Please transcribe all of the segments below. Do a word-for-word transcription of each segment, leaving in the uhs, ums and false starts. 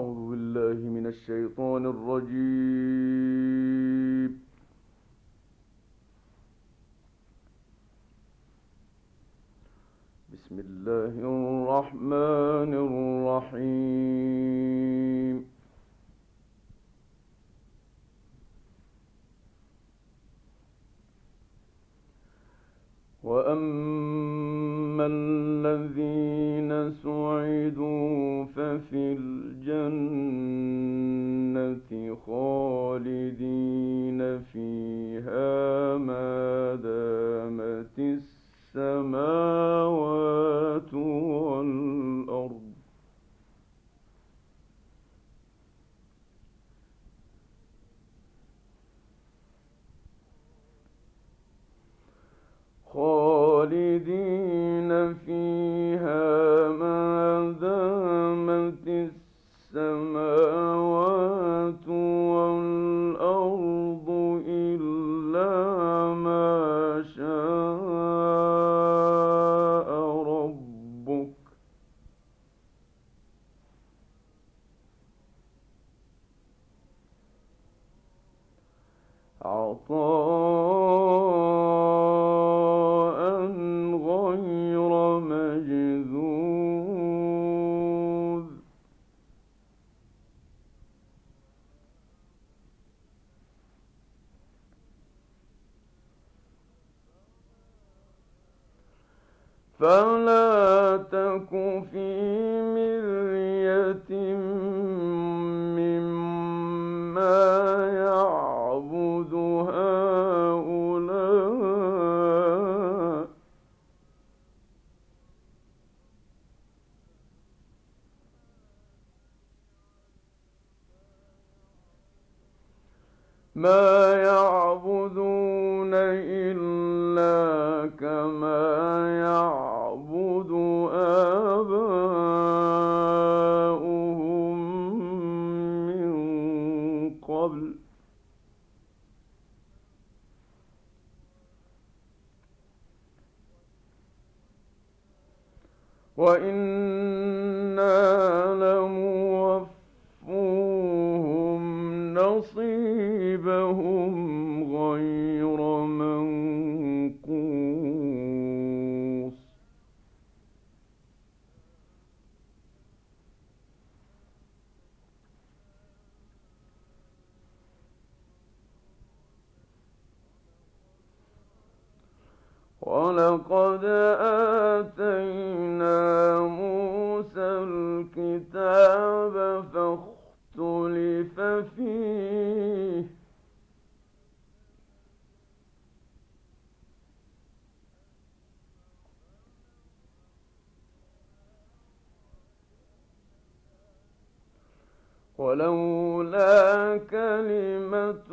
أعوذ بالله من الشيطان الرجيم. بسم الله الرحمن الرحيم. وأما الذين سعدوا ففي الجنة خالدين فيها ما دامت السماوات والأرض خالدين فيها ما دامت السماوات والأرض إلا ما شاء ربك عطاء غير مجذوذ. فلا تك في مرية مما يعبد هؤلاء ما يعبدون إلا كما يعبد آباؤهم من قبل وإنا لموفوهم نصيبهم غير منقوص. ولقد آتينا موسى الكتاب فاختلف فيه ولولا كلمة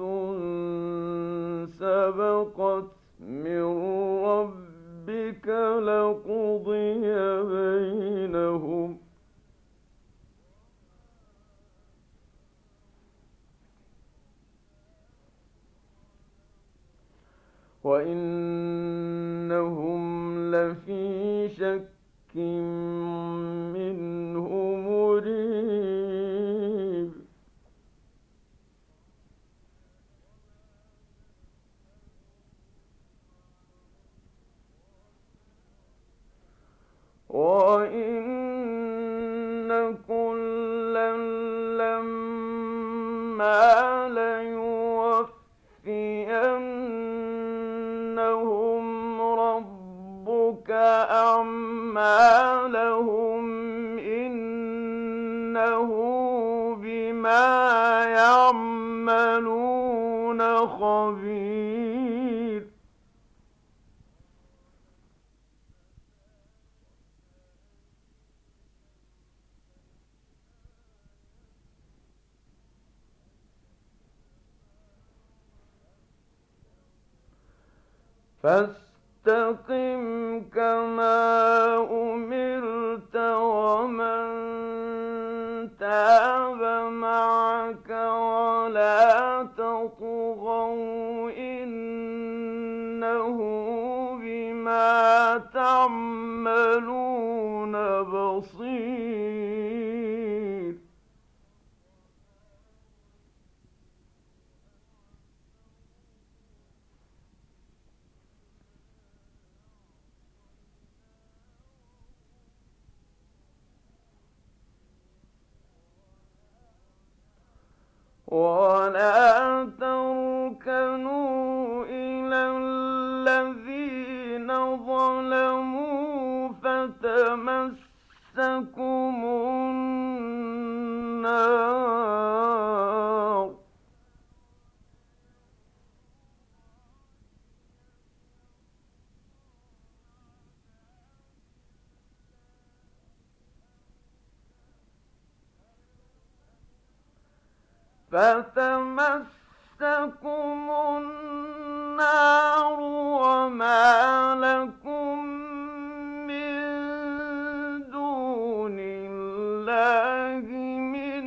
سبقت من ربك لقضي بينهم وإنهم لفي شك منه مريب. وإن كلا لما ليوفينهم ربك أعمالهم إنه بما يعملون خبير. فاستقم كما أمرت ومن تاب معك ولا تطغوا إنه بما تعملون بصير. ولا تركنوا إلى الذين ظلموا فتمسكم النار فتمسكم النار وما لكم من دون الله من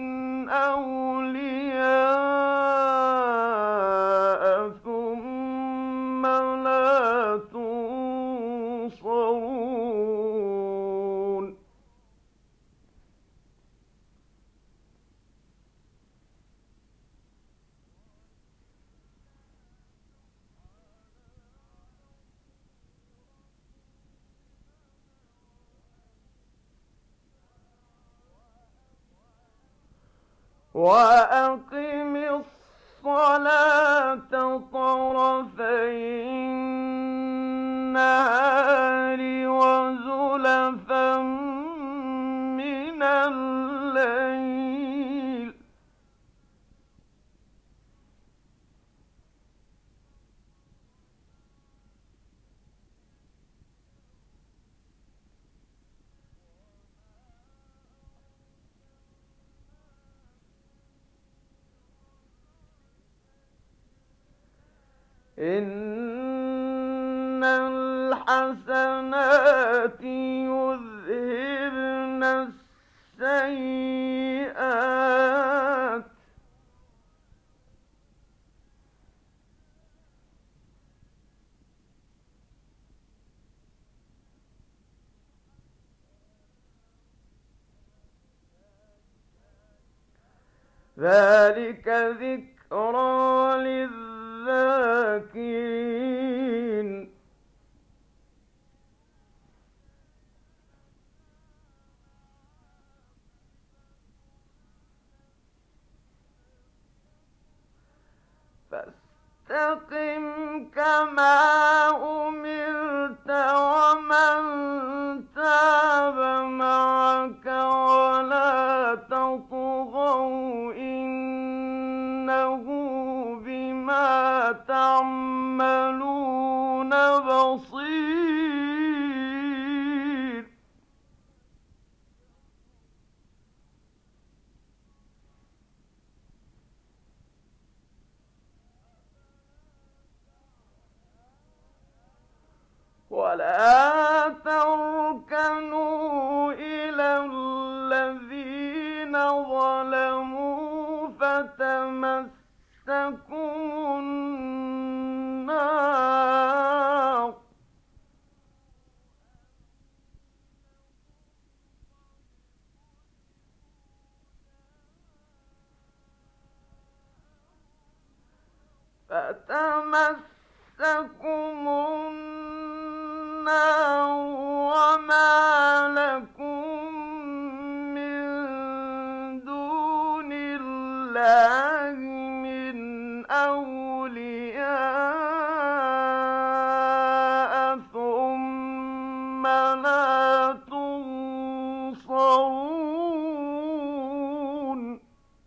أولياء ثم لا تنصرون وأقم الصلاة طرفي النهار وزلفا من الليل إن الحسنات يذهبن السيئات ذلك ذكرى للذاكرين فاستقم كما أمرت ومن تاب معك ولا تطغوا إنه بما تعملون بصير ولا تركنوا إلى الذين ظلموا فتمسكم النار فتمسكم النار وما لكم من دون الله من أولياء ثم لا تنصرون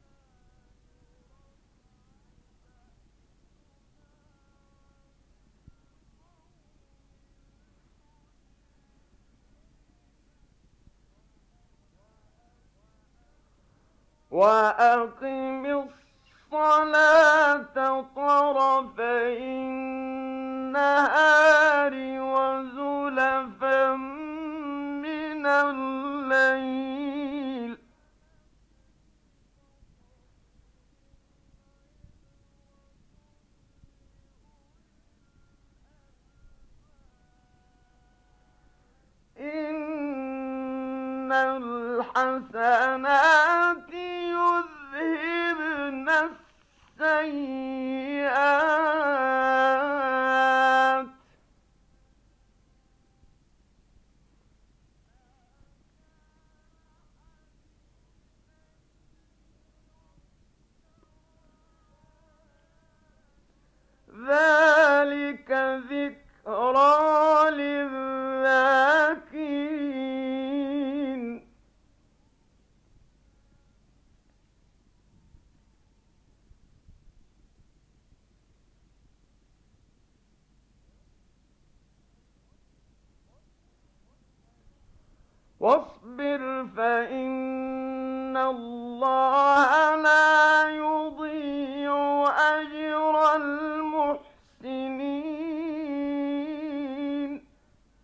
وأقم الصلاة طرفي النهار وزلفا من الليل إن الحسنات يذهبن السيئات واصبر فإن الله لا يضيع أجر المحسنين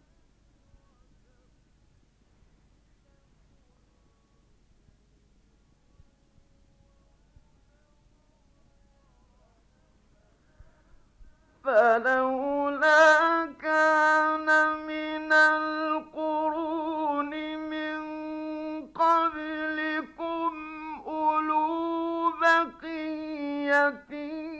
فلولا كان من القرون من قبلكم أولو بقية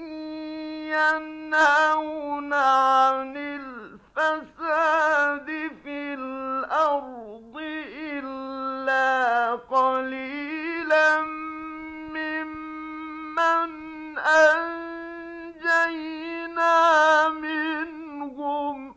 ينهون عن الفساد في الأرض إلا قليلا ممن أنجينا منهم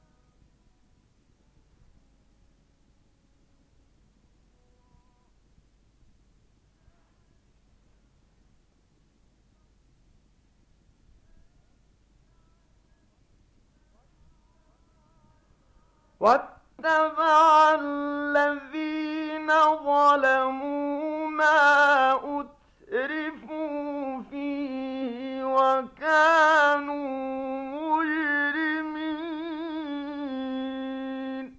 واتبع الذين ظلموا ما أترفوا فيه وكانوا مجرمين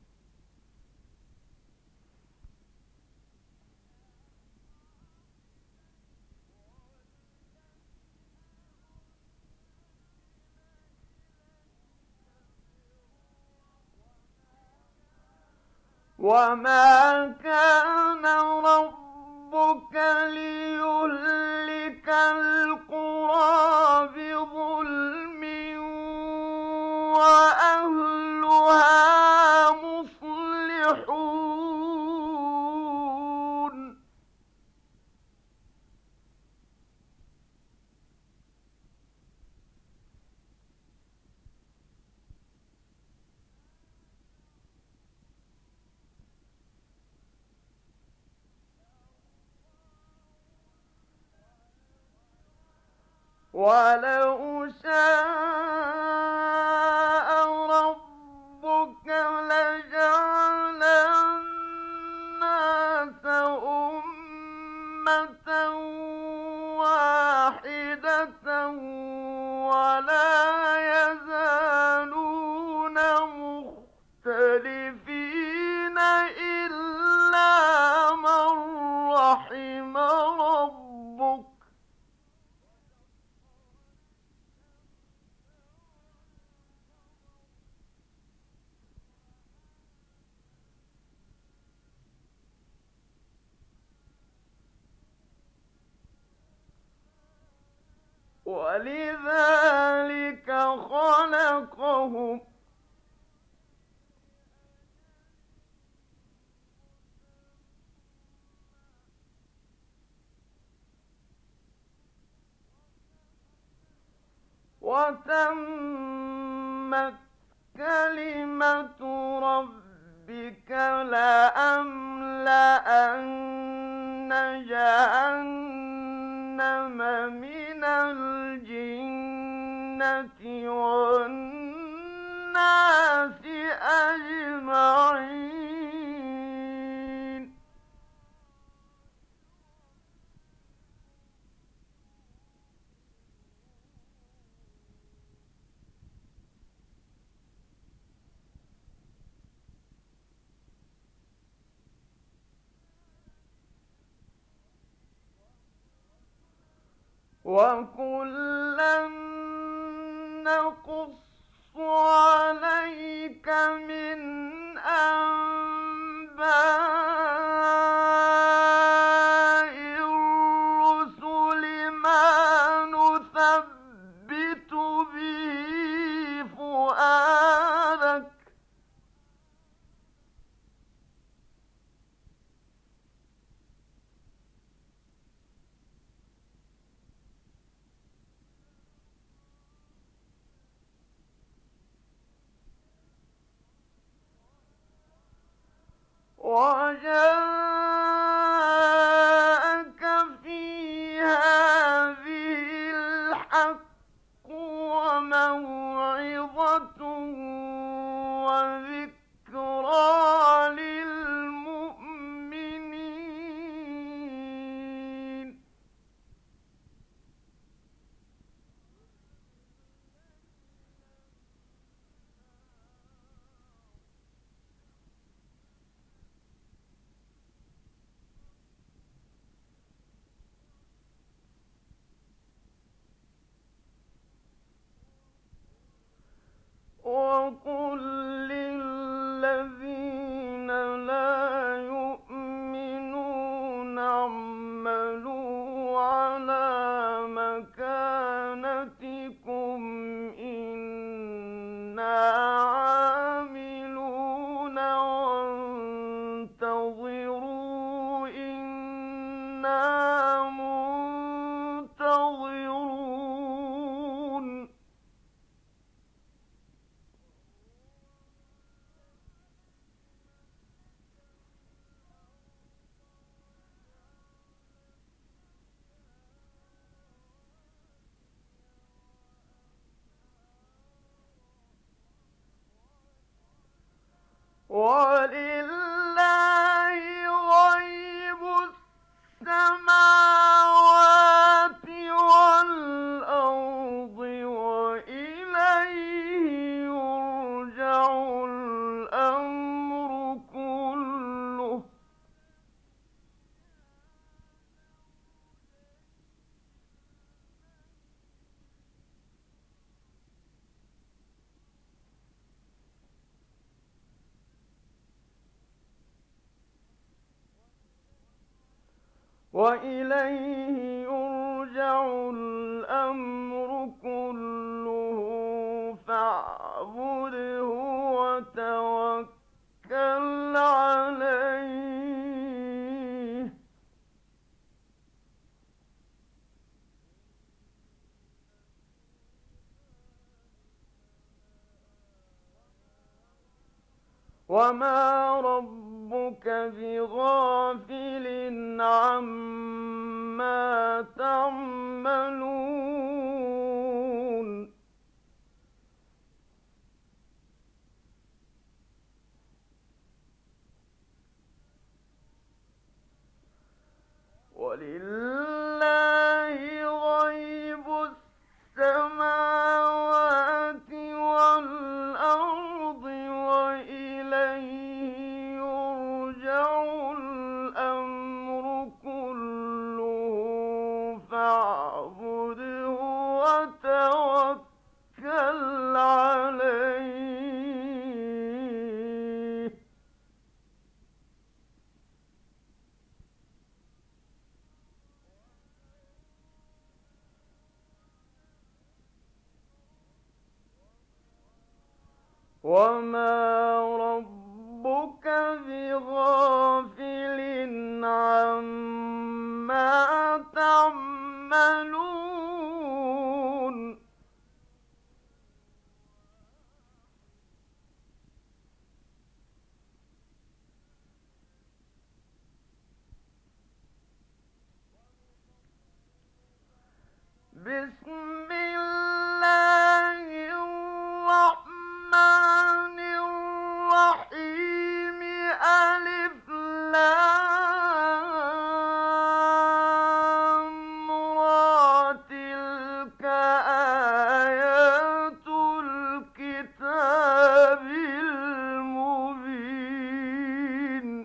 وما كان ربك ليهلك القرى بظلم وأهلها مصلحون ولو شاء ربك لجعل الناس أمة واحدة ولا يزالون مختلفين إلا من رحم ربك ولذلك خلقهم وتمت كلمة ربك لأملأن جهنم من الجنة والناس أجمعين وكلا نقص عليك من أنباء الرسل ما نثبت به فؤادك وجاءك في هذه الحق وموعظة وذكرى للمؤمنين وإليه يرجع الأمر كله فاعبده وتوكل عليه وما ربك بغافل عما تعملون ولله غيب السماوات والأرض وإليه يرجع الأمر كله فاعبده وتوكل عليه وما ربك بغافل عما تعملون بسم الله الرحمن الرحيم ألف لام را تلك آيات الكتاب المبين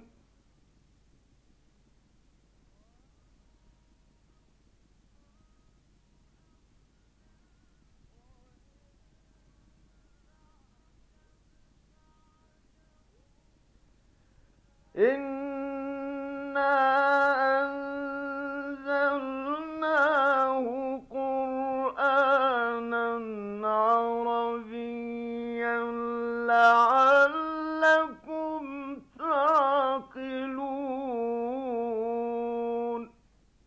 إنا أنزلناه قرآنا عربيا لعلكم تعقلون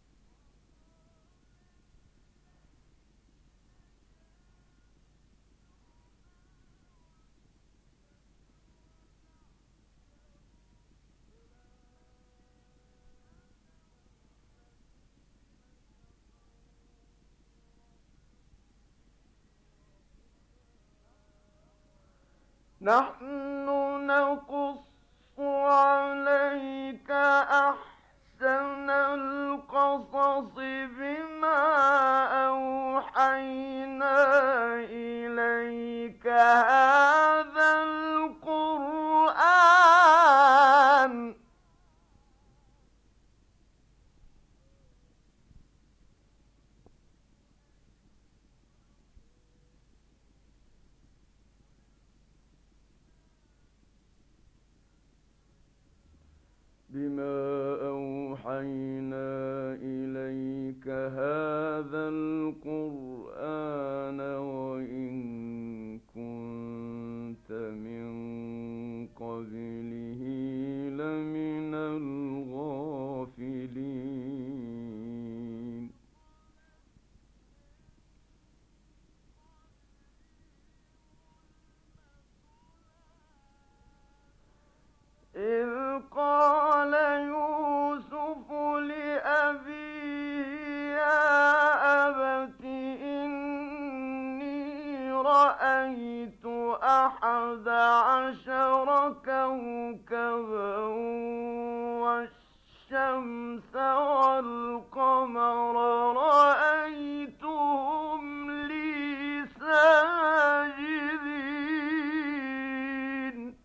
نحن نقص عليك أحسن القصص بما أوحينا إليك هذا القرآن بما أوحينا إليك هذا القرآن وإن كنت من قبله لمن الغافلين إذ قال يوسف لأبيه يا أبت إني رأيت أحد عشر كوكبا والشمس والقمر رأيتهم لي ساجدين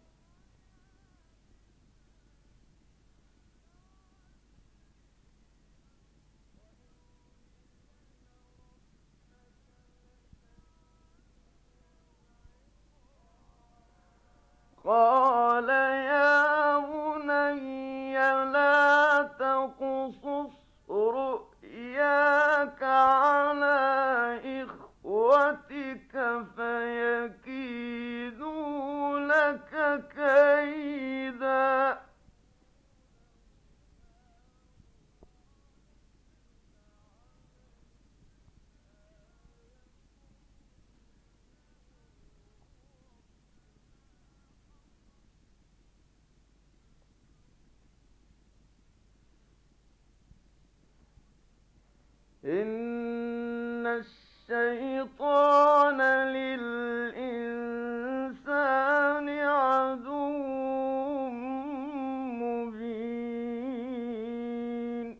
قال يا بني لا تقصص إن الشيطان للإنسان عدو مبين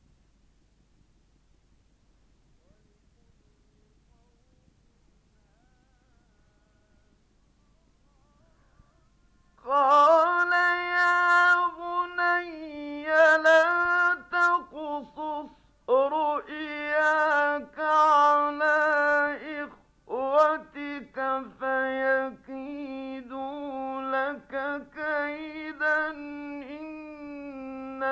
قال يا بني لا تقصص رؤياك على إخوتك فيكيدوا لك كيدا إن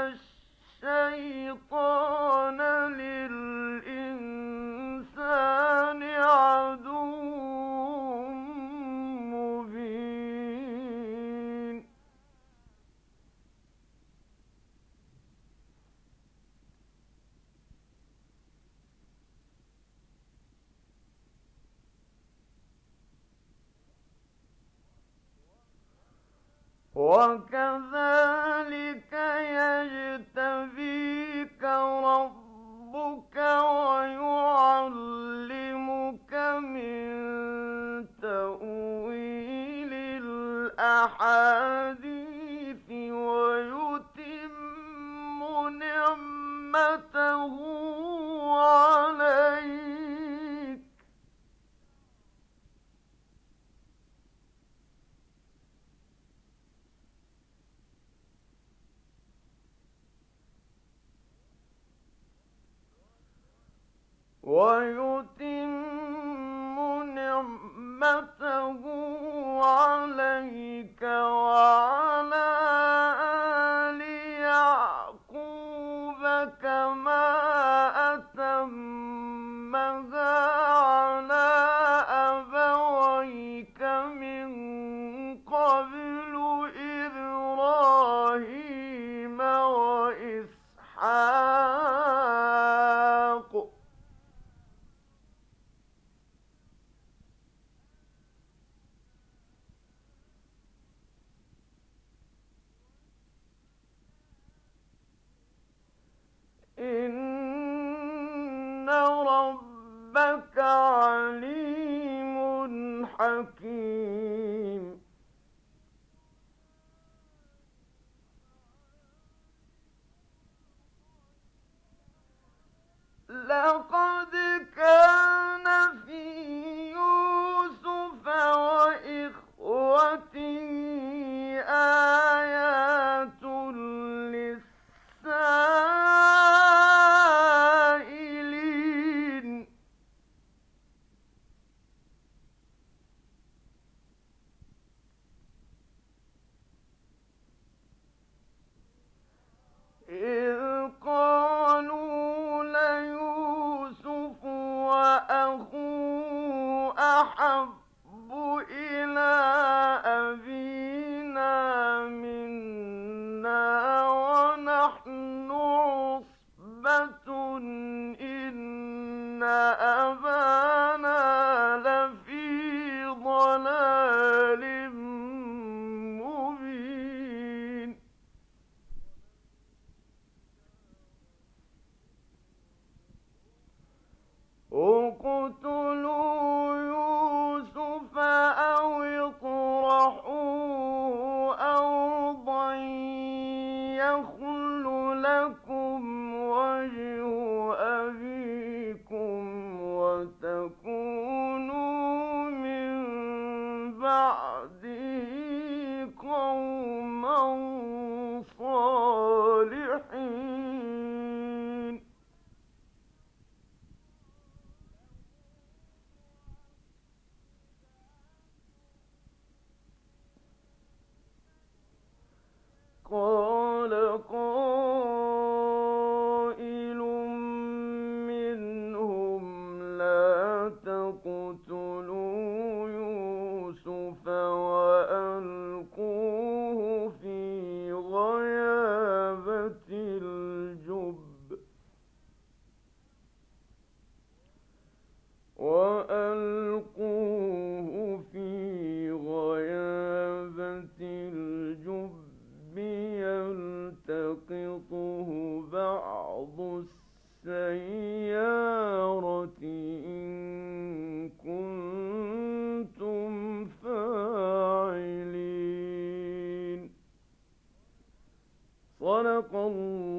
الشيطان للإنسان عدو مبين وكذلك يجتبيك ربك ويعلمك من تأويل الأحاديث ويتم نعمته عليك ويتم نعمته عليك وعلى آل يعقوب كما أتمها على أبويك من قبل إبراهيم وإسحاق إن ربك عليم حكيم لقد كان في يوسف وإخوته آيات للسائلين إذ قالوا ليوسف وأخوه أحب إلى أبينا منا ونحن عصبة إن أبانا لفي ضلال مبين اقتلوا يوسف أو اطرحوه أرضا يخل لكم وجه أبيكم وتكونوا من بعده قوما صالحين قال قائل منهم لا تقتلوا يوسف وألقوه في غيابة الجب وألقوه في غيابة الجب يلتقطه بعض السيارة صدق الله